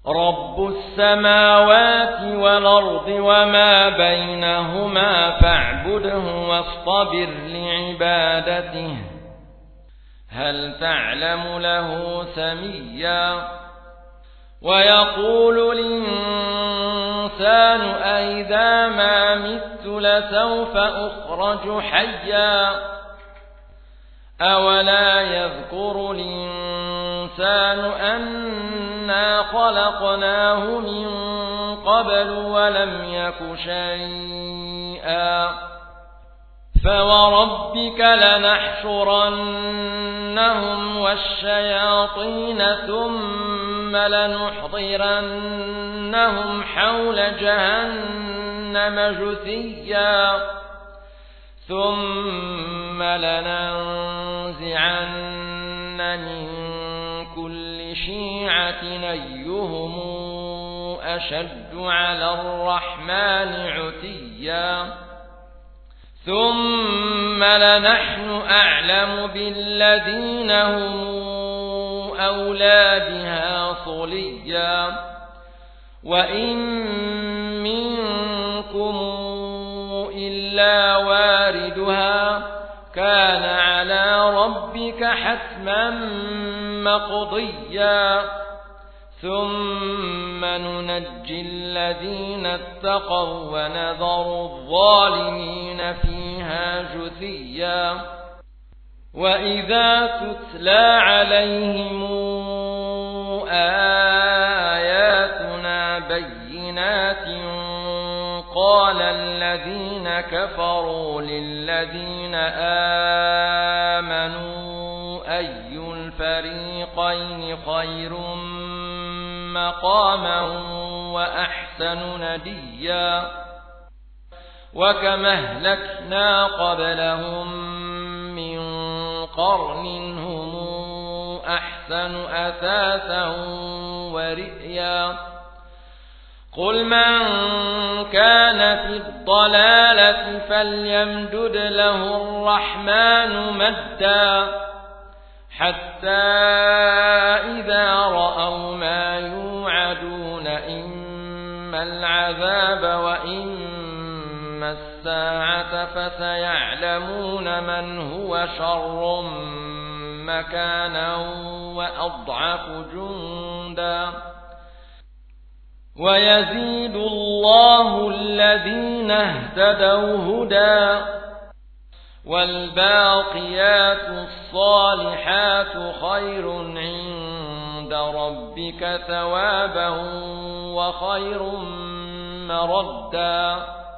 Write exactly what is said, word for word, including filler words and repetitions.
رب السماوات والأرض وما بينهما فاعبده واصطبر لعبادته هل تعلم له سميا ويقول الإنسان أئذا ما مت لسوف أخرج حيا أولا يذكر الإنسان أنا خلقناه من قبل ولم يك شيئا فوربك لنحشرنهم والشياطين ثم لنحضرنهم حول جهنم جثيا ثم لننزعن من كل شيعة أيهم أشد على الرحمن عتيا ثم لنحن أعلم بالذين هم أولى بها صليا وإن منكم إلا واردها كان على ربك حتما مقضيا ثم ننجي الذين اتقوا ونذر الظالمين فيها جثيا وإذا تتلى عليهم آياتنا بينات قال الذين كفروا للذين آمنوا أي الفريقين خير مقاما وأحسن نديا وكما أهلكنا قبلهم من قرن هم أحسن أثاثا ورئيا قل من كان في الضلالة فليمدد له الرحمن مدا حتى إذا رأوا ما يوعدون إما العذاب وإما الساعة فسيعلمون من هو شر مكانا وأضعف جندا ويزيد الله الذين اهتدوا هدى والباقيات الصالحات خير عند ربك ثوابا وخير مردا